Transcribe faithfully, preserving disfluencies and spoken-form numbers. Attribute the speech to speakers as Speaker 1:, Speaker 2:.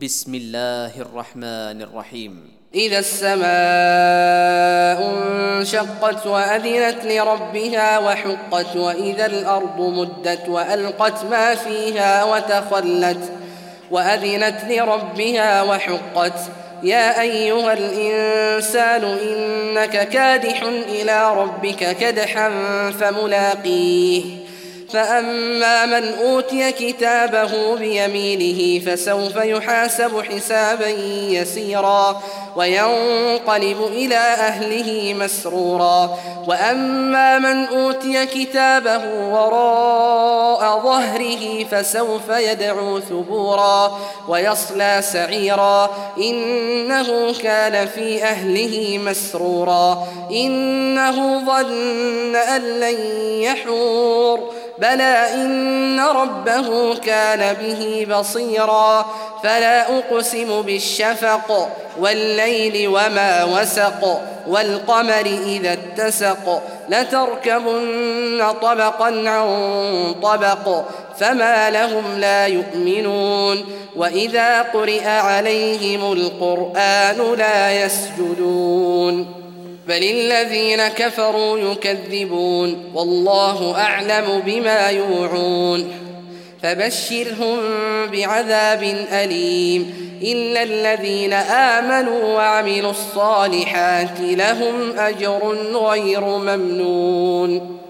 Speaker 1: بسم الله الرحمن الرحيم.
Speaker 2: إذا السماء انشقت وأذنت لربها وحقت وإذا الأرض مدت وألقت ما فيها وتخلت وأذنت لربها وحقت يا أيها الإنسان إنك كادح إلى ربك كدحا فملاقيه فأما من أوتي كتابه بيمينه فسوف يحاسب حسابا يسيرا وينقلب إلى أهله مسرورا وأما من أوتي كتابه وراء ظهره فسوف يدعو ثبورا ويصلى سعيرا إنه كان في أهله مسرورا إنه ظن أن لن يحور بلى إن ربه كان به بصيرا فلا أقسم بالشفق والليل وما وسق والقمر إذا اتسق لتركبن طبقا عن طبق فما لهم لا يؤمنون وإذا قرئ عليهم القرآن لا يسجدون بل الذين كفروا يكذبون والله أعلم بما يوعون فبشرهم بعذاب أليم إلا الذين آمنوا وعملوا الصالحات لهم أجر غير ممنون.